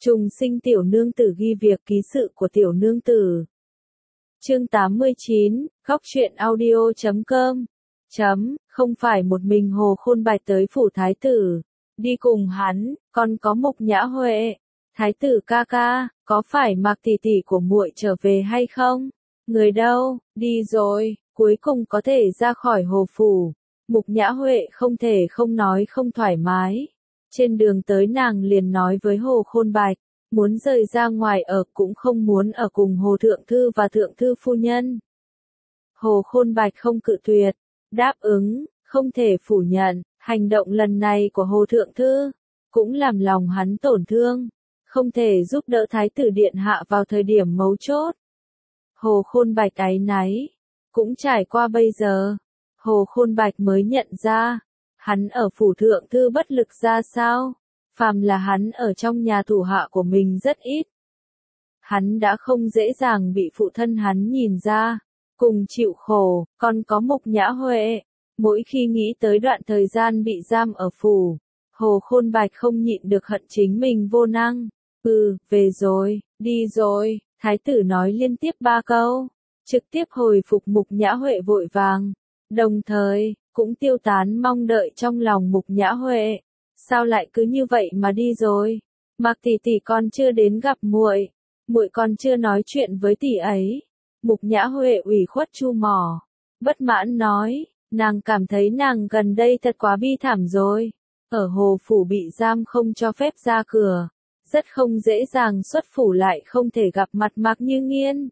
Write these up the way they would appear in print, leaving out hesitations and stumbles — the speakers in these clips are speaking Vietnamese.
Trùng sinh tiểu nương tử ghi việc ký sự của tiểu nương tử. Chương 89, góc truyện audio.com. Không phải một mình Hồ Khôn Bạch tới phủ thái tử, đi cùng hắn, còn có Mục Nhã Huệ. Thái tử ca ca, có phải Mạc tỷ tỷ của muội trở về hay không? Người đâu, đi rồi, cuối cùng có thể ra khỏi hồ phủ. Mục Nhã Huệ không thể không nói không thoải mái. Trên đường tới nàng liền nói với Hồ Khôn Bạch, muốn rời ra ngoài ở cũng không muốn ở cùng Hồ Thượng Thư và Thượng Thư Phu Nhân. Hồ Khôn Bạch không cự tuyệt, đáp ứng, không thể phủ nhận, hành động lần này của Hồ Thượng Thư, cũng làm lòng hắn tổn thương, không thể giúp đỡ Thái tử Điện Hạ vào thời điểm mấu chốt. Hồ Khôn Bạch áy náy, cũng trải qua bây giờ, Hồ Khôn Bạch mới nhận ra, hắn ở phủ Thượng Thư bất lực ra sao. Phàm là hắn ở trong nhà thủ hạ của mình rất ít. Hắn đã không dễ dàng bị phụ thân hắn nhìn ra, cùng chịu khổ, còn có Mục Nhã Huệ. Mỗi khi nghĩ tới đoạn thời gian bị giam ở phủ, Hồ Khôn Bạch không nhịn được hận chính mình vô năng. Về rồi, đi rồi, thái tử nói liên tiếp 3 câu, trực tiếp hồi phục Mục Nhã Huệ vội vàng, đồng thời, cũng tiêu tán mong đợi trong lòng Mục Nhã Huệ. Sao lại cứ như vậy mà đi rồi? Mạc tỷ tỷ còn chưa đến gặp muội, muội còn chưa nói chuyện với tỷ ấy. Mục Nhã Huệ ủy khuất chu mỏ, bất mãn nói, nàng cảm thấy nàng gần đây thật quá bi thảm rồi. Ở hồ phủ bị giam không cho phép ra cửa, rất không dễ dàng xuất phủ lại không thể gặp mặt Mạc Như Nghiên.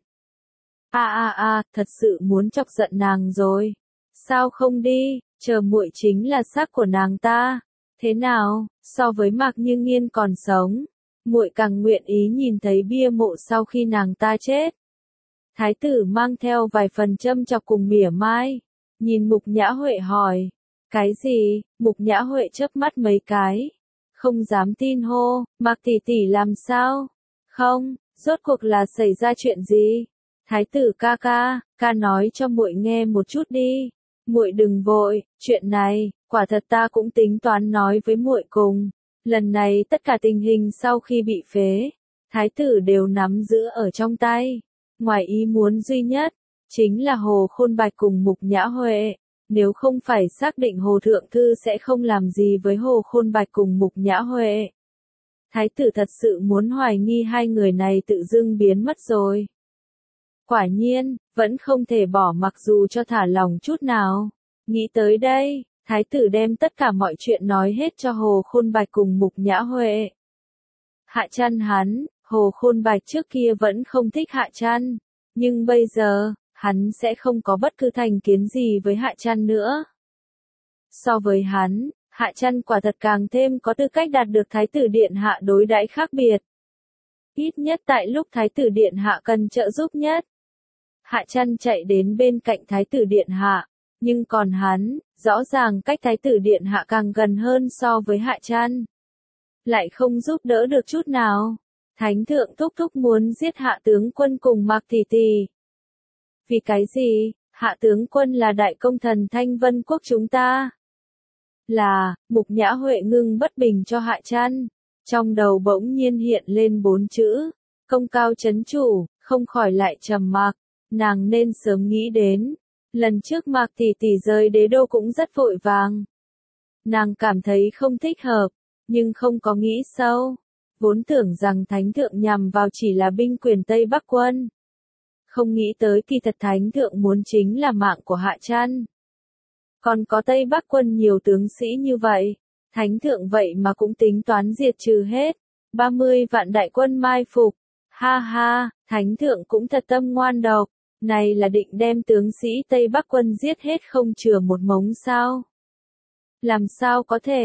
Thật sự muốn chọc giận nàng rồi. Sao không đi, chờ muội chính là xác của nàng ta. Thế nào, so với Mạc Như Nghiên còn sống, muội càng nguyện ý nhìn thấy bia mộ sau khi nàng ta chết. Thái tử mang theo vài phần châm chọc cùng mỉa mai, nhìn Mục Nhã Huệ hỏi, cái gì? Mục Nhã Huệ chớp mắt mấy cái, không dám tin hô, Mạc tỷ tỷ làm sao? Không, rốt cuộc là xảy ra chuyện gì? Thái tử ca ca nói cho muội nghe một chút đi. Muội đừng vội, chuyện này, quả thật ta cũng tính toán nói với muội cùng. Lần này tất cả tình hình sau khi bị phế, thái tử đều nắm giữ ở trong tay. Ngoài ý muốn duy nhất, chính là Hồ Khôn Bạch cùng Mục Nhã Huệ. Nếu không phải xác định Hồ Thượng Thư sẽ không làm gì với Hồ Khôn Bạch cùng Mục Nhã Huệ. Thái tử thật sự muốn hoài nghi hai người này tự dưng biến mất rồi. Quả nhiên, vẫn không thể bỏ mặc dù cho thả lòng chút nào. Nghĩ tới đây, thái tử đem tất cả mọi chuyện nói hết cho Hồ Khôn Bạch cùng Mục Nhã Huệ. Hạ Trăn hắn, Hồ Khôn Bạch trước kia vẫn không thích Hạ Trăn, nhưng bây giờ, hắn sẽ không có bất cứ thành kiến gì với Hạ Trăn nữa. So với hắn, Hạ Trăn quả thật càng thêm có tư cách đạt được Thái tử Điện Hạ đối đãi khác biệt. Ít nhất tại lúc Thái tử Điện Hạ cần trợ giúp nhất. Hạ Trăn chạy đến bên cạnh Thái tử Điện Hạ, nhưng còn hắn, rõ ràng cách Thái tử Điện Hạ càng gần hơn so với Hạ Trăn. Lại không giúp đỡ được chút nào. Thánh thượng thúc thúc muốn giết Hạ tướng quân cùng Mạc tỷ tỷ. Vì cái gì? Hạ tướng quân là đại công thần Thanh Vân quốc chúng ta. Là, Mục Nhã Huệ ngưng bất bình cho Hạ Trăn. Trong đầu bỗng nhiên hiện lên 4 chữ, công cao chấn chủ, không khỏi lại trầm mặc. Nàng nên sớm nghĩ đến, lần trước Mạc tỷ tỷ rời đế đô cũng rất vội vàng. Nàng cảm thấy không thích hợp, nhưng không có nghĩ sâu, vốn tưởng rằng thánh thượng nhằm vào chỉ là binh quyền Tây Bắc quân. Không nghĩ tới kỳ thật thánh thượng muốn chính là mạng của Hạ Trăn. Còn có Tây Bắc quân nhiều tướng sĩ như vậy, thánh thượng vậy mà cũng tính toán diệt trừ hết, 30 vạn đại quân mai phục. Ha, thánh thượng cũng thật tâm ngoan độc. Này là định đem tướng sĩ Tây Bắc quân giết hết không chừa một mống sao? Làm sao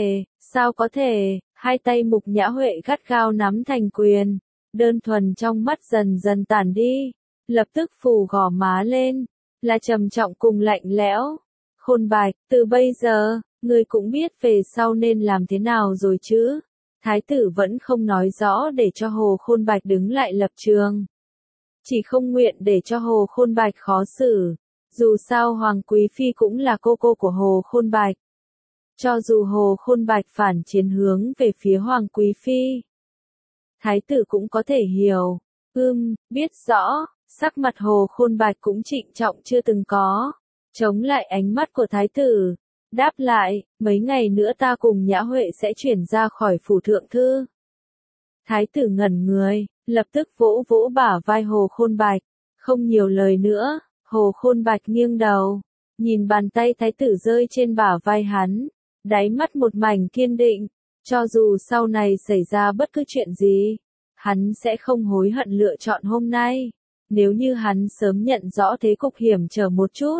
có thể, hai tay Mục Nhã Huệ gắt gao nắm thành quyền, đơn thuần trong mắt dần dần tản đi, lập tức phù gò má lên, là trầm trọng cùng lạnh lẽo. Khôn Bạch, từ bây giờ, ngươi cũng biết về sau nên làm thế nào rồi chứ? Thái tử vẫn không nói rõ để cho Hồ Khôn Bạch đứng lại lập trường. Chỉ không nguyện để cho Hồ Khôn Bạch khó xử. Dù sao Hoàng Quý Phi cũng là cô cô của Hồ Khôn Bạch. Cho dù Hồ Khôn Bạch phản chiến hướng về phía Hoàng Quý Phi, Thái tử cũng có thể hiểu. Biết rõ, sắc mặt Hồ Khôn Bạch cũng trịnh trọng chưa từng có. Chống lại ánh mắt của thái tử. Đáp lại, mấy ngày nữa ta cùng Nhã Huệ sẽ chuyển ra khỏi phủ thượng thư. Thái tử ngẩn người, lập tức vỗ vỗ bả vai Hồ Khôn Bạch. Không nhiều lời nữa, Hồ Khôn Bạch nghiêng đầu. Nhìn bàn tay thái tử rơi trên bả vai hắn. Đáy mắt một mảnh kiên định. Cho dù sau này xảy ra bất cứ chuyện gì, hắn sẽ không hối hận lựa chọn hôm nay. Nếu như hắn sớm nhận rõ thế cục hiểm trở một chút,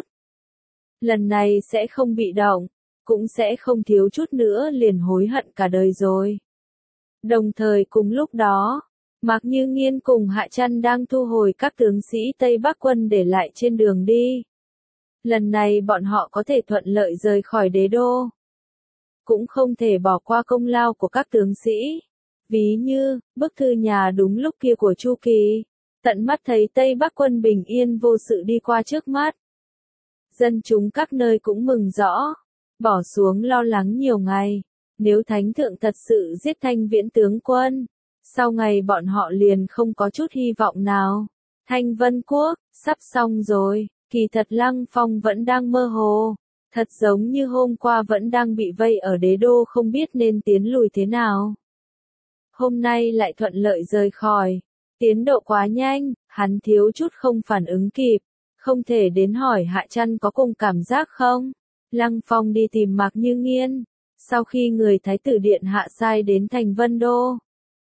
lần này sẽ không bị động, cũng sẽ không thiếu chút nữa liền hối hận cả đời rồi. Đồng thời cùng lúc đó, Mạc Như Nghiên cùng Hạ Trăn đang thu hồi các tướng sĩ Tây Bắc quân để lại trên đường đi. Lần này bọn họ có thể thuận lợi rời khỏi đế đô. Cũng không thể bỏ qua công lao của các tướng sĩ. Ví như, bức thư nhà đúng lúc kia của Chu Kỳ. Tận mắt thấy Tây Bắc quân bình yên vô sự đi qua trước mắt. Dân chúng các nơi cũng mừng rõ. Bỏ xuống lo lắng nhiều ngày. Nếu Thánh Thượng thật sự giết Thanh Viễn tướng quân, sau ngày bọn họ liền không có chút hy vọng nào. Thanh Vân Quốc, sắp xong rồi. Kỳ thật Lăng Phong vẫn đang mơ hồ. Thật giống như hôm qua vẫn đang bị vây ở đế đô không biết nên tiến lùi thế nào. Hôm nay lại thuận lợi rời khỏi. Tiến độ quá nhanh, hắn thiếu chút không phản ứng kịp. Không thể đến hỏi Hạ Trăn có cùng cảm giác không? Lăng Phong đi tìm Mạc Như Nghiên. Sau khi người Thái tử Điện Hạ sai đến thành Vân Đô,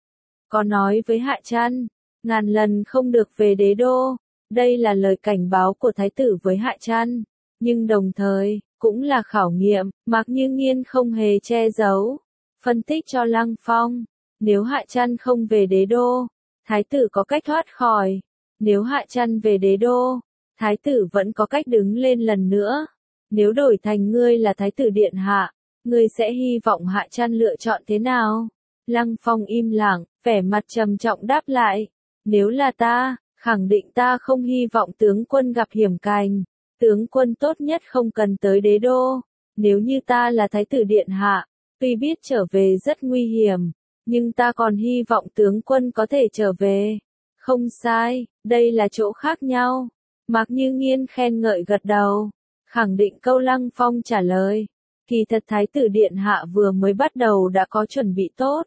có nói với Hạ Trăn, ngàn lần không được về đế đô. Đây là lời cảnh báo của Thái tử với Hạ Trăn. Nhưng đồng thời, cũng là khảo nghiệm, Mạc Như Nghiên không hề che giấu. Phân tích cho Lăng Phong, nếu Hạ Trăn không về đế đô, Thái tử có cách thoát khỏi. Nếu Hạ Trăn về đế đô, Thái tử vẫn có cách đứng lên lần nữa. Nếu đổi thành ngươi là Thái tử Điện Hạ, ngươi sẽ hy vọng Hạ Trăn lựa chọn thế nào? Lăng Phong im lặng, vẻ mặt trầm trọng đáp lại. Nếu là ta, khẳng định ta không hy vọng tướng quân gặp hiểm cảnh. Tướng quân tốt nhất không cần tới đế đô. Nếu như ta là Thái tử Điện Hạ, tuy biết trở về rất nguy hiểm, nhưng ta còn hy vọng tướng quân có thể trở về. Không sai, đây là chỗ khác nhau. Mạc Như Nghiên khen ngợi gật đầu, khẳng định câu Lăng Phong trả lời. Kỳ thật Thái tử Điện Hạ vừa mới bắt đầu đã có chuẩn bị tốt.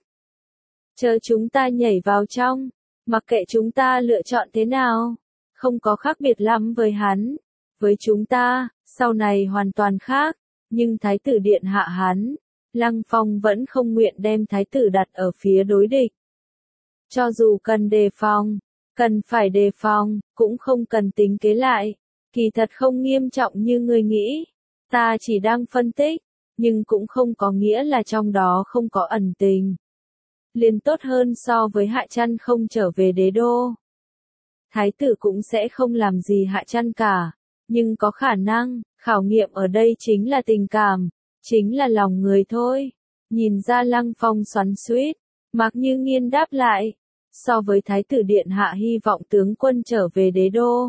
Chờ chúng ta nhảy vào trong, mặc kệ chúng ta lựa chọn thế nào, không có khác biệt lắm với hắn. Với chúng ta, sau này hoàn toàn khác, nhưng Thái tử Điện Hạ hắn, Lăng Phong vẫn không nguyện đem Thái tử đặt ở phía đối địch. Cho dù cần đề phòng, cần phải đề phòng, cũng không cần tính kế lại. Kỳ thật không nghiêm trọng như người nghĩ. Ta chỉ đang phân tích, nhưng cũng không có nghĩa là trong đó không có ẩn tình. Liền tốt hơn so với Hạ Trăn không trở về đế đô. Thái tử cũng sẽ không làm gì Hạ Trăn cả. Nhưng có khả năng, khảo nghiệm ở đây chính là tình cảm, chính là lòng người thôi. Nhìn ra Lăng Phong xoắn xuýt, Mạc Như Nghiên đáp lại. So với Thái tử Điện Hạ hy vọng tướng quân trở về đế đô,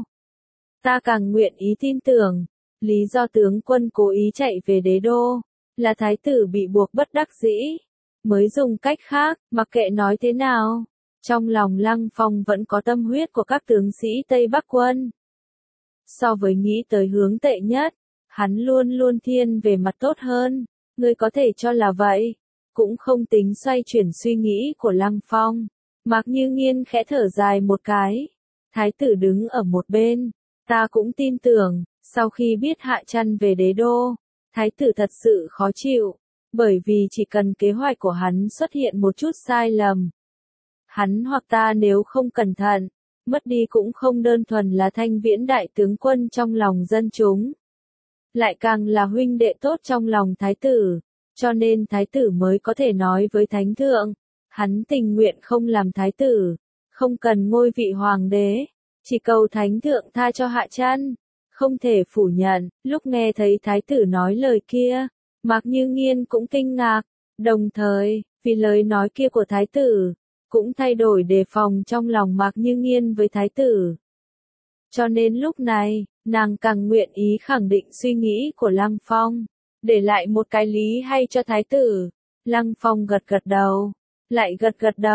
ta càng nguyện ý tin tưởng. Lý do tướng quân cố ý chạy về đế đô, là Thái tử bị buộc bất đắc dĩ. Mới dùng cách khác, mặc kệ nói thế nào. Trong lòng Lăng Phong vẫn có tâm huyết của các tướng sĩ Tây Bắc quân. So với nghĩ tới hướng tệ nhất, hắn luôn luôn thiên về mặt tốt hơn. Ngươi có thể cho là vậy. Cũng không tính xoay chuyển suy nghĩ của Lăng Phong. Mạc Như Nghiên khẽ thở dài một cái. Thái tử đứng ở một bên. Ta cũng tin tưởng, sau khi biết Hạ Trăn về đế đô, Thái tử thật sự khó chịu. Bởi vì chỉ cần kế hoạch của hắn xuất hiện một chút sai lầm, hắn hoặc ta nếu không cẩn thận, mất đi cũng không đơn thuần là Thanh Viễn đại tướng quân trong lòng dân chúng, lại càng là huynh đệ tốt trong lòng Thái tử. Cho nên Thái tử mới có thể nói với Thánh Thượng, hắn tình nguyện không làm Thái tử, không cần ngôi vị hoàng đế, chỉ cầu Thánh Thượng tha cho Hạ Trăn. Không thể phủ nhận, lúc nghe thấy Thái tử nói lời kia, Mạc Như Nghiên cũng kinh ngạc, đồng thời, vì lời nói kia của Thái tử, cũng thay đổi đề phòng trong lòng Mạc Như Nghiên với Thái tử. Cho nên lúc này, nàng càng nguyện ý khẳng định suy nghĩ của Lăng Phong, để lại một cái lý hay cho Thái tử. Lăng Phong gật gật đầu, lại gật gật đầu,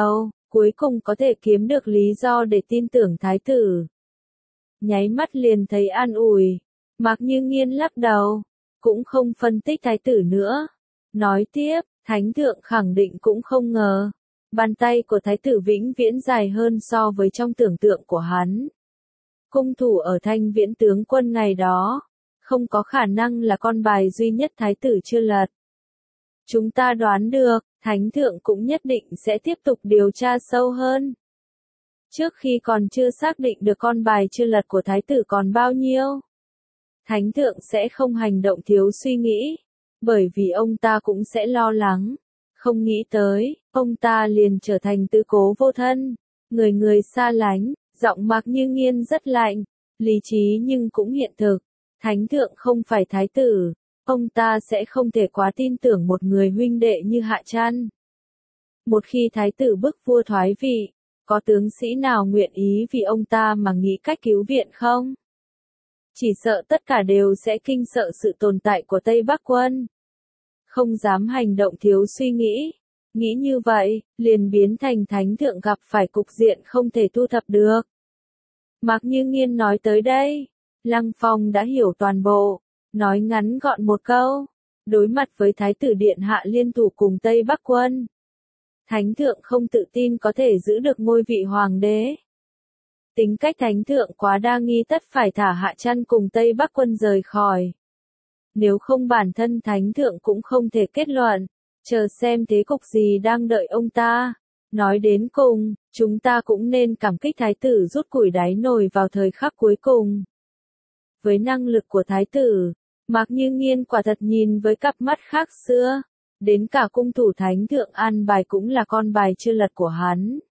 cuối cùng có thể kiếm được lý do để tin tưởng thái tử. Nháy mắt liền thấy an ủi, Mạc Như Nghiên lắc đầu, cũng không phân tích thái tử nữa. Nói tiếp, thánh thượng khẳng định cũng không ngờ, bàn tay của thái tử vĩnh viễn dài hơn so với trong tưởng tượng của hắn. Cung thủ ở Thanh Viễn tướng quân ngày đó, không có khả năng là con bài duy nhất thái tử chưa lật. Chúng ta đoán được, thánh thượng cũng nhất định sẽ tiếp tục điều tra sâu hơn. Trước khi còn chưa xác định được con bài chưa lật của thái tử còn bao nhiêu, thánh thượng sẽ không hành động thiếu suy nghĩ, bởi vì ông ta cũng sẽ lo lắng. Không nghĩ tới, ông ta liền trở thành tứ cố vô thân, người người xa lánh. Giọng Mạc Như Nghiên rất lạnh, lý trí nhưng cũng hiện thực. Thánh thượng không phải thái tử, ông ta sẽ không thể quá tin tưởng một người huynh đệ như Hạ Trăn. Một khi thái tử bức vua thoái vị, có tướng sĩ nào nguyện ý vì ông ta mà nghĩ cách cứu viện không? Chỉ sợ tất cả đều sẽ kinh sợ sự tồn tại của Tây Bắc quân. Không dám hành động thiếu suy nghĩ. Nghĩ như vậy, liền biến thành thánh thượng gặp phải cục diện không thể thu thập được. Mạc Như Nghiên nói tới đây, Lăng Phong đã hiểu toàn bộ, nói ngắn gọn một câu, đối mặt với thái tử điện hạ liên thủ cùng Tây Bắc quân. Thánh thượng không tự tin có thể giữ được ngôi vị hoàng đế. Tính cách thánh thượng quá đa nghi tất phải thả Hạ Trăn cùng Tây Bắc quân rời khỏi. Nếu không bản thân thánh thượng cũng không thể kết luận. Chờ xem thế cục gì đang đợi ông ta. Nói đến cùng, chúng ta cũng nên cảm kích thái tử rút củi đáy nồi vào thời khắc cuối cùng. Với năng lực của thái tử, Mạc Như Nghiên quả thật nhìn với cặp mắt khác xưa. Đến cả cung thủ thánh thượng an bài cũng là con bài chưa lật của hắn.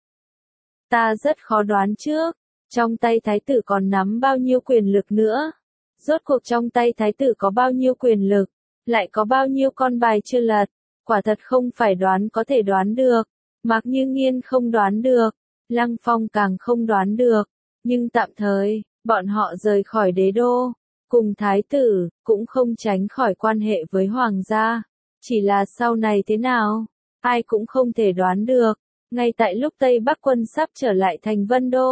Ta rất khó đoán trước, trong tay thái tử còn nắm bao nhiêu quyền lực nữa. Rốt cuộc trong tay thái tử có bao nhiêu quyền lực, lại có bao nhiêu con bài chưa lật. Quả thật không phải đoán có thể đoán được. Mạc Như Nghiên không đoán được, Lăng Phong càng không đoán được. Nhưng tạm thời, bọn họ rời khỏi đế đô, cùng thái tử, cũng không tránh khỏi quan hệ với hoàng gia. Chỉ là sau này thế nào, ai cũng không thể đoán được. Ngay tại lúc Tây Bắc quân sắp trở lại thành Vân Đô,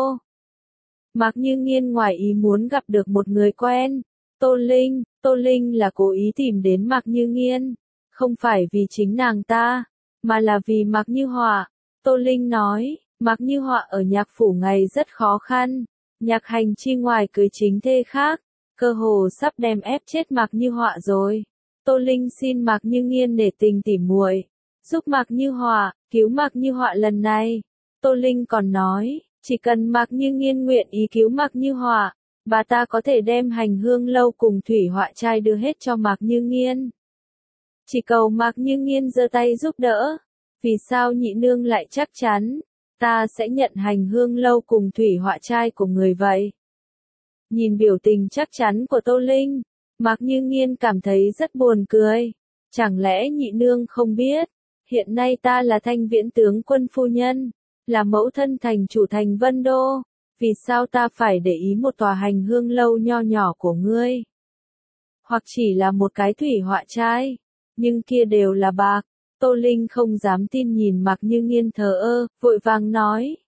Mạc Như Nghiên ngoài ý muốn gặp được một người quen, Tô Linh. Tô Linh là cố ý tìm đến Mạc Như Nghiên. Không phải vì chính nàng ta, mà là vì Mạc Như Họa. Tô Linh nói, Mạc Như Họa ở nhạc phủ ngày rất khó khăn. Nhạc hành chi ngoài cưới chính thê khác, cơ hồ sắp đem ép chết Mạc Như Họa rồi. Tô Linh xin Mạc Như Nghiên nể tình tỉ muội, giúp Mạc Như Họa, cứu Mạc Như Họa lần này. Tô Linh còn nói, chỉ cần Mạc Như Nghiên nguyện ý cứu Mạc Như Họa, bà ta có thể đem Hành Hương lâu cùng thủy họa trai đưa hết cho Mạc Như Nghiên. Chỉ cầu Mạc Như Nghiên giơ tay giúp đỡ. Vì sao nhị nương lại chắc chắn, ta sẽ nhận Hành Hương lâu cùng thủy họa trai của người vậy? Nhìn biểu tình chắc chắn của Tô Linh, Mạc Như Nghiên cảm thấy rất buồn cười. Chẳng lẽ nhị nương không biết, hiện nay ta là Thanh Viễn tướng quân phu nhân, là mẫu thân thành chủ thành Vân Đô, vì sao ta phải để ý một tòa Hành Hương lâu nho nhỏ của ngươi? Hoặc chỉ là một cái thủy họa trai, nhưng kia đều là bạc. Tô Linh không dám tin nhìn Mạc Như Nghiên thờ ơ, vội vàng nói.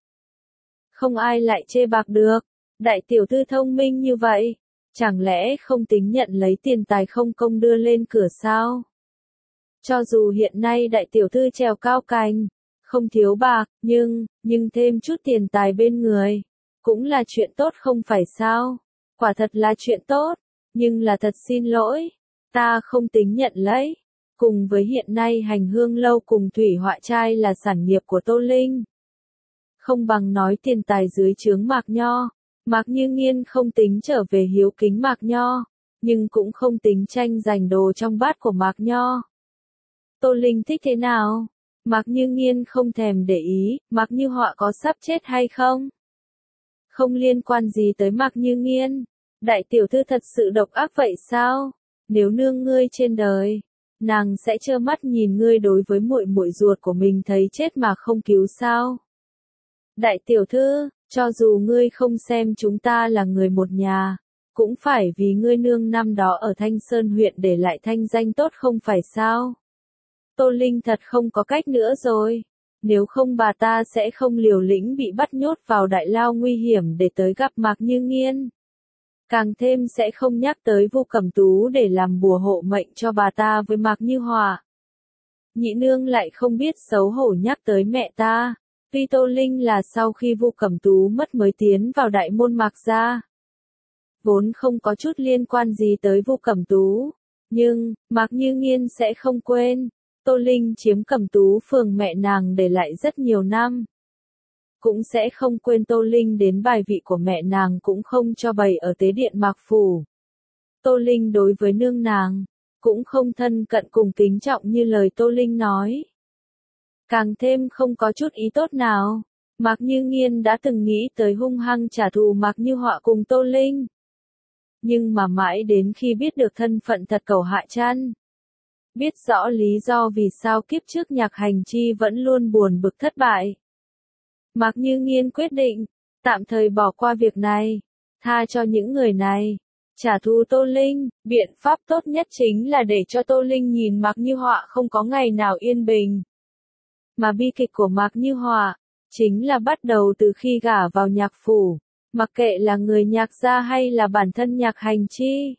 Không ai lại chê bạc được, đại tiểu thư thông minh như vậy, chẳng lẽ không tính nhận lấy tiền tài không công đưa lên cửa sao? Cho dù hiện nay đại tiểu thư trèo cao cành, không thiếu bạc, nhưng thêm chút tiền tài bên người, cũng là chuyện tốt không phải sao? Quả thật là chuyện tốt, nhưng là thật xin lỗi, ta không tính nhận lấy. Cùng với hiện nay Hành Hương lâu cùng thủy họa trai là sản nghiệp của Tô Linh. Không bằng nói tiền tài dưới trướng Mạc Nho. Mạc Như Nghiên không tính trở về hiếu kính Mạc Nho, nhưng cũng không tính tranh giành đồ trong bát của Mạc Nho. Tô Linh thích thế nào? Mạc Như Nghiên không thèm để ý, Mạc Như Họa có sắp chết hay không? Không liên quan gì tới Mạc Như Nghiên. Đại tiểu thư thật sự độc ác vậy sao? Nếu nương ngươi trên đời, nàng sẽ trơ mắt nhìn ngươi đối với muội muội ruột của mình thấy chết mà không cứu sao? Đại tiểu thư, cho dù ngươi không xem chúng ta là người một nhà, cũng phải vì ngươi nương năm đó ở Thanh Sơn huyện để lại thanh danh tốt không phải sao? Tô Linh thật không có cách nữa rồi. nếu không bà ta sẽ không liều lĩnh bị bắt nhốt vào đại lao nguy hiểm để tới gặp Mạc Như Nghiên. Càng thêm sẽ không nhắc tới Vu Cẩm Tú để làm bùa hộ mệnh cho bà ta với Mạc Như Họa. Nhị nương lại không biết xấu hổ nhắc tới mẹ ta. Tuy Tô Linh là sau khi Vu Cẩm Tú mất mới tiến vào đại môn Mạc gia, vốn không có chút liên quan gì tới Vu Cẩm Tú, nhưng Mạc Như Nghiên sẽ không quên. Tô Linh chiếm Cẩm Tú phường mẹ nàng để lại rất nhiều năm, cũng sẽ không quên Tô Linh đến bài vị của mẹ nàng cũng không cho bày ở tế điện Mạc phủ. Tô Linh đối với nương nàng cũng không thân cận cùng kính trọng như lời Tô Linh nói. Càng thêm không có chút ý tốt nào. Mạc Như Nghiên đã từng nghĩ tới hung hăng trả thù Mạc Như Họa cùng Tô Linh. Nhưng mà mãi đến khi biết được thân phận thật cẩu Hạ Trăn, biết rõ lý do vì sao kiếp trước Nhạc Hành Chi vẫn luôn buồn bực thất bại, Mạc Như Nghiên quyết định tạm thời bỏ qua việc này, tha cho những người này. Trả thù Tô Linh, biện pháp tốt nhất chính là để cho Tô Linh nhìn Mạc Như Họa không có ngày nào yên bình. Mà bi kịch của Mạc Như Họa chính là bắt đầu từ khi gả vào Nhạc phủ, mặc kệ là người Nhạc gia hay là bản thân Nhạc Hành Chi,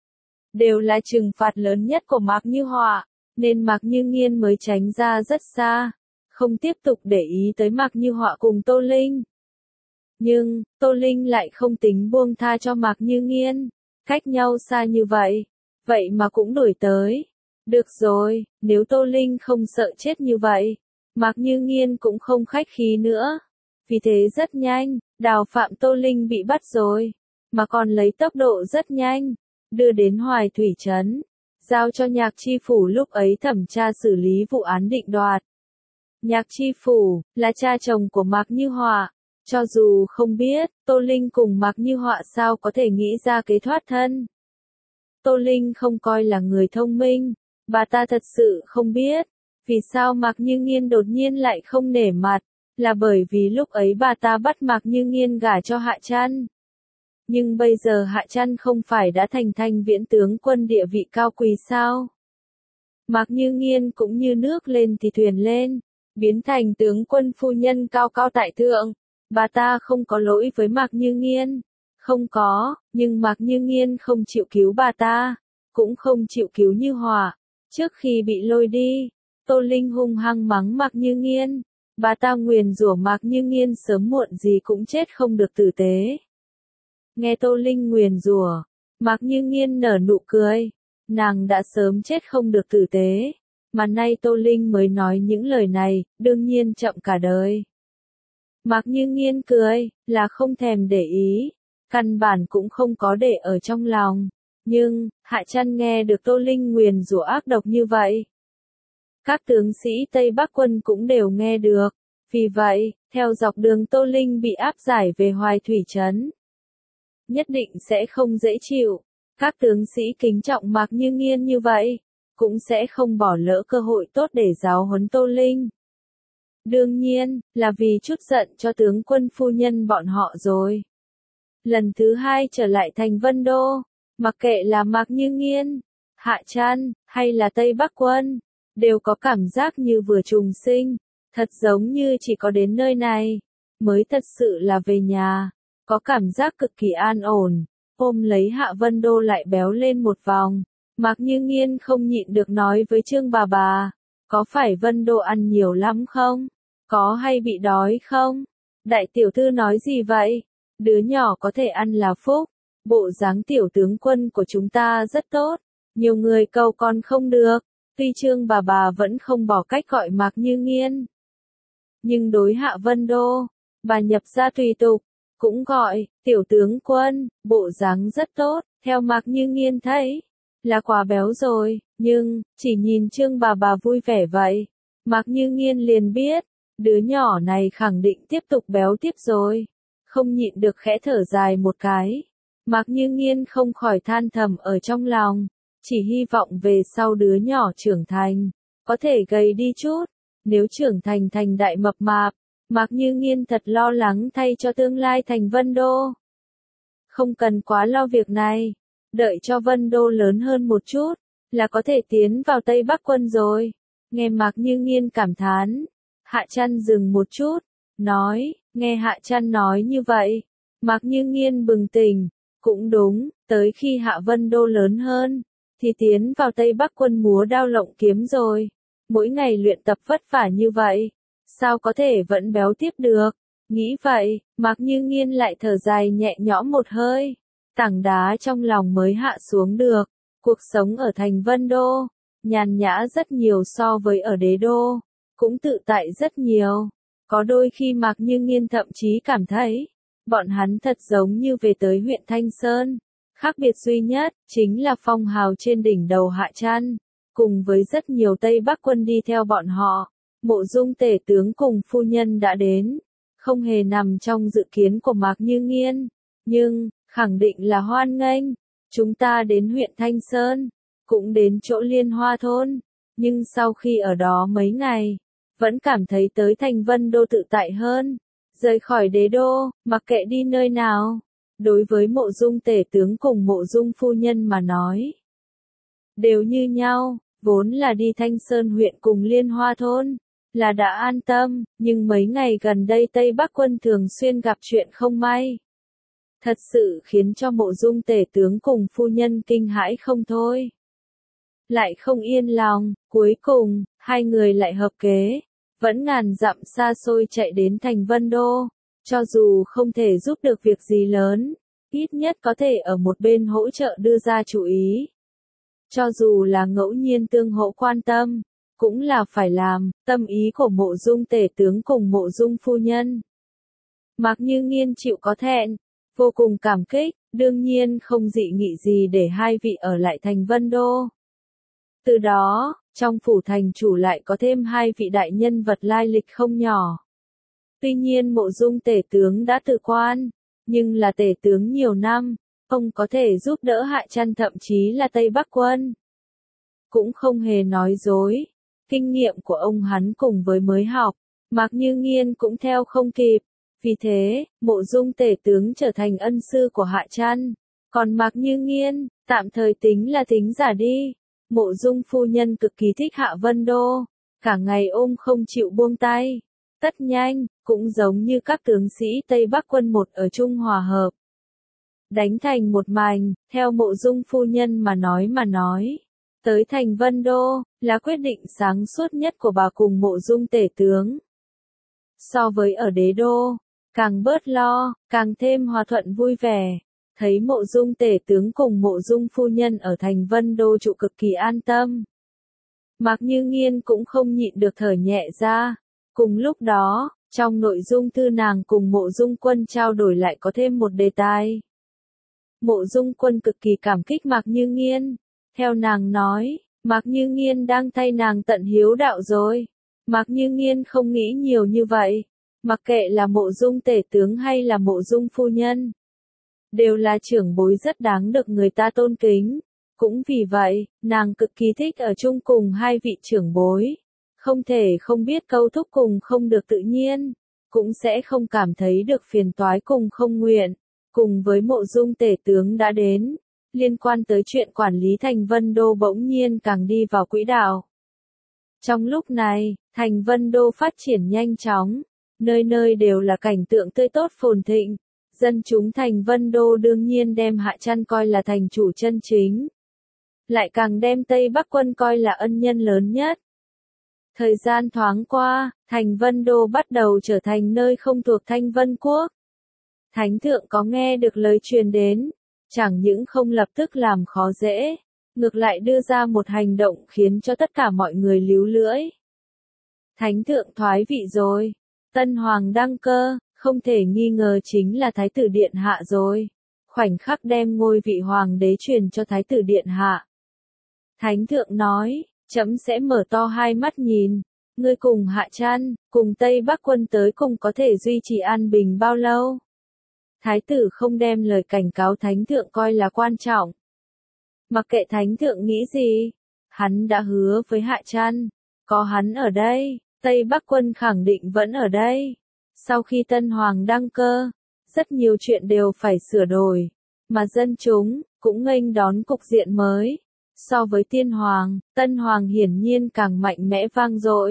đều là trừng phạt lớn nhất của Mạc Như Họa, nên Mạc Như Nghiên mới tránh ra rất xa, không tiếp tục để ý tới Mạc Như Họa cùng Tô Linh. Nhưng, Tô Linh lại không tính buông tha cho Mạc Như Nghiên, cách nhau xa như vậy, vậy mà cũng đuổi tới. Được rồi, nếu Tô Linh không sợ chết như vậy, Mạc Như Nghiên cũng không khách khí nữa. Vì thế rất nhanh, Đào Phạm Tô Linh bị bắt rồi, mà còn lấy tốc độ rất nhanh, đưa đến Hoài Thủy Trấn, giao cho Nhạc Chi Phủ lúc ấy thẩm tra xử lý vụ án định đoạt. Nhạc Chi Phủ là cha chồng của Mạc Như Họa, cho dù không biết, Tô Linh cùng Mạc Như Họa sao có thể nghĩ ra kế thoát thân. Tô Linh không coi là người thông minh, bà ta thật sự không biết, vì sao Mạc Như Nghiên đột nhiên lại không nể mặt, là bởi vì lúc ấy bà ta bắt Mạc Như Nghiên gả cho Hạ Trăn. Nhưng bây giờ Hạ Trăn không phải đã thành Thanh Viễn tướng quân địa vị cao quý sao? Mạc Như Nghiên cũng như nước lên thì thuyền lên, biến thành tướng quân phu nhân cao cao tại thượng. Bà ta không có lỗi với Mạc Như Nghiên, không có, nhưng Mạc Như Nghiên không chịu cứu bà ta, cũng không chịu cứu Như Họa. Trước khi bị lôi đi, Tô Linh hung hăng mắng Mạc Như Nghiên, bà ta nguyền rủa Mạc Như Nghiên sớm muộn gì cũng chết không được tử tế. Nghe Tô Linh nguyền rủa, Mạc Như Nghiên nở nụ cười, nàng đã sớm chết không được tử tế, mà nay Tô Linh mới nói những lời này, đương nhiên chậm cả đời. Mạc Như Nghiên cười, là không thèm để ý, căn bản cũng không có để ở trong lòng. Nhưng, Hạ Trăn nghe được Tô Linh nguyền rủa ác độc như vậy. Các tướng sĩ Tây Bắc quân cũng đều nghe được. Vì vậy, theo dọc đường Tô Linh bị áp giải về Hoài Thủy Trấn, nhất định sẽ không dễ chịu. Các tướng sĩ kính trọng Mạc Như Nghiên như vậy, cũng sẽ không bỏ lỡ cơ hội tốt để giáo huấn Tô Linh. Đương nhiên, là vì chút giận cho tướng quân phu nhân bọn họ rồi. Lần thứ hai trở lại thành Vân Đô, mặc kệ là Mạc Như Nghiên, Hạ Trăn, hay là Tây Bắc quân, đều có cảm giác như vừa trùng sinh, thật giống như chỉ có đến nơi này, mới thật sự là về nhà, có cảm giác cực kỳ an ổn, ôm lấy Hạ Vân Đô lại béo lên một vòng. Mạc Như Nghiên không nhịn được nói với Trương bà, có phải Vân Đô ăn nhiều lắm không? Có hay bị đói không? Đại tiểu thư nói gì vậy? Đứa nhỏ có thể ăn là phúc. Bộ dáng tiểu tướng quân của chúng ta rất tốt. Nhiều người cầu còn không được. Tuy Trương bà vẫn không bỏ cách gọi Mạc Như Nghiên. Nhưng đối Hạ Vân Đô, bà nhập ra tùy tục, cũng gọi, tiểu tướng quân, bộ dáng rất tốt, theo Mạc Như Nghiên thấy, là quá béo rồi, nhưng, chỉ nhìn Trương bà vui vẻ vậy, Mạc Như Nghiên liền biết, đứa nhỏ này khẳng định tiếp tục béo tiếp rồi, không nhịn được khẽ thở dài một cái. Mạc Như Nghiên không khỏi than thầm ở trong lòng, chỉ hy vọng về sau đứa nhỏ trưởng thành, có thể gầy đi chút, nếu trưởng thành đại mập mạp, Mạc Như Nghiên thật lo lắng thay cho tương lai thành Vân Đô. Không cần quá lo việc này, đợi cho Vân Đô lớn hơn một chút, là có thể tiến vào Tây Bắc quân rồi. Nghe Mạc Như Nghiên cảm thán, Hạ Trăn dừng một chút, nói, nghe Hạ Trăn nói như vậy, Mạc Như Nghiên bừng tỉnh, cũng đúng, tới khi Hạ Vân Đô lớn hơn, thì tiến vào Tây Bắc quân múa đao lộng kiếm rồi, mỗi ngày luyện tập vất vả như vậy, sao có thể vẫn béo tiếp được, nghĩ vậy, Mạc Như Nghiên lại thở dài nhẹ nhõm một hơi, tảng đá trong lòng mới hạ xuống được, cuộc sống ở thành Vân Đô, nhàn nhã rất nhiều so với ở Đế Đô, cũng tự tại rất nhiều. Có đôi khi Mạc Như Nghiên thậm chí cảm thấy, bọn hắn thật giống như về tới huyện Thanh Sơn. Khác biệt duy nhất, chính là phong hào trên đỉnh đầu Hạ Trăn, cùng với rất nhiều Tây Bắc quân đi theo bọn họ. Mộ Dung tể tướng cùng phu nhân đã đến, không hề nằm trong dự kiến của Mạc Như Nghiên, nhưng, khẳng định là hoan nghênh. Chúng ta đến huyện Thanh Sơn, cũng đến chỗ Liên Hoa Thôn, nhưng sau khi ở đó mấy ngày, vẫn cảm thấy tới thành Vân Đô tự tại hơn. Rời khỏi Đế Đô, mặc kệ đi nơi nào, đối với Mộ Dung tể tướng cùng Mộ Dung phu nhân mà nói, đều như nhau, vốn là đi Thanh Sơn huyện cùng Liên Hoa Thôn, là đã an tâm, nhưng mấy ngày gần đây Tây Bắc quân thường xuyên gặp chuyện không may. Thật sự khiến cho Mộ Dung tể tướng cùng phu nhân kinh hãi không thôi. Lại không yên lòng, cuối cùng, hai người lại hợp kế, vẫn ngàn dặm xa xôi chạy đến thành Vân Đô, cho dù không thể giúp được việc gì lớn, ít nhất có thể ở một bên hỗ trợ đưa ra chú ý. Cho dù là ngẫu nhiên tương hỗ quan tâm, cũng là phải làm, tâm ý của Mộ Dung tể tướng cùng Mộ Dung phu nhân. Mạc Như Nghiên chịu có thẹn, vô cùng cảm kích, đương nhiên không dị nghị gì để hai vị ở lại thành Vân Đô. Từ đó, trong phủ thành chủ lại có thêm hai vị đại nhân vật lai lịch không nhỏ. Tuy nhiên Mộ Dung tể tướng đã từ quan, nhưng là tể tướng nhiều năm, ông có thể giúp đỡ Hạ Trăn thậm chí là Tây Bắc quân. Cũng không hề nói dối, kinh nghiệm của ông hắn cùng với mới học, Mạc Như Nghiên cũng theo không kịp. Vì thế, Mộ Dung tể tướng trở thành ân sư của Hạ Trăn, còn Mạc Như Nghiên, tạm thời tính là tính giả đi. Mộ Dung phu nhân cực kỳ thích Hạ Vân Đô, cả ngày ôm không chịu buông tay. Tất nhanh, cũng giống như các tướng sĩ Tây Bắc quân một ở Trung Hòa Hợp. Đánh thành một mảnh, theo Mộ Dung phu nhân mà nói. Tới thành Vân Đô, là quyết định sáng suốt nhất của bà cùng Mộ Dung tể tướng. So với ở Đế Đô, càng bớt lo, càng thêm hòa thuận vui vẻ. Thấy Mộ Dung tể tướng cùng Mộ Dung phu nhân ở thành Vân Đô trụ cực kỳ an tâm. Mạc Như Nghiên cũng không nhịn được thở nhẹ ra. Cùng lúc đó, trong nội dung thư nàng cùng Mộ Dung Quân trao đổi lại có thêm một đề tài. Mộ Dung Quân cực kỳ cảm kích Mạc Như Nghiên. Theo nàng nói, Mạc Như Nghiên đang thay nàng tận hiếu đạo rồi. Mạc Như Nghiên không nghĩ nhiều như vậy. Mặc kệ là Mộ Dung tể tướng hay là Mộ Dung phu nhân, đều là trưởng bối rất đáng được người ta tôn kính. Cũng vì vậy, nàng cực kỳ thích ở chung cùng hai vị trưởng bối. Không thể không biết câu thúc cùng không được tự nhiên, cũng sẽ không cảm thấy được phiền toái cùng không nguyện. Cùng với Mộ Dung tể tướng đã đến, liên quan tới chuyện quản lý thành Vân Đô bỗng nhiên càng đi vào quỹ đạo. Trong lúc này, thành Vân Đô phát triển nhanh chóng, nơi nơi đều là cảnh tượng tươi tốt phồn thịnh. Dân chúng thành Vân Đô đương nhiên đem Hạ Trăn coi là thành chủ chân chính. Lại càng đem Tây Bắc quân coi là ân nhân lớn nhất. Thời gian thoáng qua, thành Vân Đô bắt đầu trở thành nơi không thuộc Thanh Vân Quốc. Thánh thượng có nghe được lời truyền đến, chẳng những không lập tức làm khó dễ, ngược lại đưa ra một hành động khiến cho tất cả mọi người líu lưỡi. Thánh thượng thoái vị rồi, tân hoàng đăng cơ, không thể nghi ngờ chính là Thái tử Điện Hạ rồi. Khoảnh khắc đem ngôi vị hoàng đế truyền cho Thái tử Điện Hạ. Thánh thượng nói, trẫm sẽ mở to hai mắt nhìn, ngươi cùng Hạ Trăn, cùng Tây Bắc quân tới cùng có thể duy trì an bình bao lâu. Thái tử không đem lời cảnh cáo thánh thượng coi là quan trọng. Mặc kệ thánh thượng nghĩ gì, hắn đã hứa với Hạ Trăn, có hắn ở đây, Tây Bắc quân khẳng định vẫn ở đây. Sau khi tân hoàng đăng cơ, rất nhiều chuyện đều phải sửa đổi, mà dân chúng cũng nghênh đón cục diện mới. So với tiên hoàng, tân hoàng hiển nhiên càng mạnh mẽ vang dội,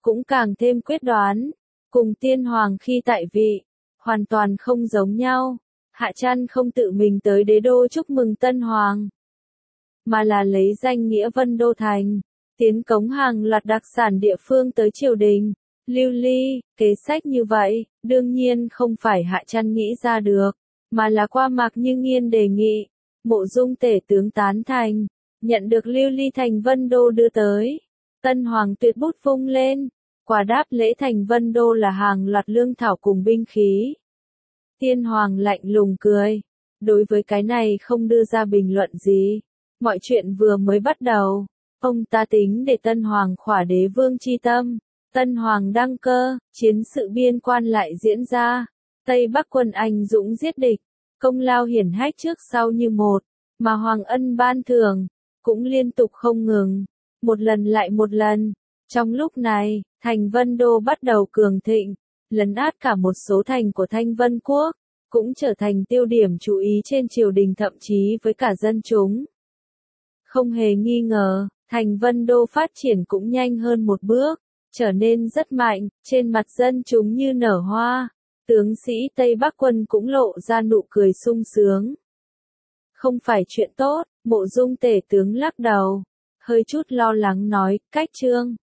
cũng càng thêm quyết đoán, cùng tiên hoàng khi tại vị, hoàn toàn không giống nhau. Hạ Trăn không tự mình tới đế đô chúc mừng tân hoàng, mà là lấy danh nghĩa Vân Đô Thành, tiến cống hàng loạt đặc sản địa phương tới triều đình. Lưu ly, kế sách như vậy, đương nhiên không phải Hạ Trăn nghĩ ra được, mà là qua Mạc Như Nghiên đề nghị. Mộ Dung tể tướng tán thành, nhận được lưu ly thành Vân Đô đưa tới. Tân hoàng tuyệt bút vung lên, quả đáp lễ thành Vân Đô là hàng loạt lương thảo cùng binh khí. Tiên hoàng lạnh lùng cười, đối với cái này không đưa ra bình luận gì. Mọi chuyện vừa mới bắt đầu, ông ta tính để tân hoàng khỏa đế vương chi tâm. Tân hoàng đăng cơ, chiến sự biên quan lại diễn ra. Tây Bắc quân anh dũng giết địch, công lao hiển hách trước sau như một, mà hoàng ân ban thưởng cũng liên tục không ngừng, một lần lại một lần. Trong lúc này, thành Vân Đô bắt đầu cường thịnh, lấn át cả một số thành của Thanh Vân Quốc, cũng trở thành tiêu điểm chú ý trên triều đình thậm chí với cả dân chúng. Không hề nghi ngờ, thành Vân Đô phát triển cũng nhanh hơn một bước, trở nên rất mạnh, trên mặt dân chúng như nở hoa. Tướng sĩ Tây Bắc quân cũng lộ ra nụ cười sung sướng. Không phải chuyện tốt, Mộ Dung tể tướng lắc đầu, hơi chút lo lắng nói, cách trương,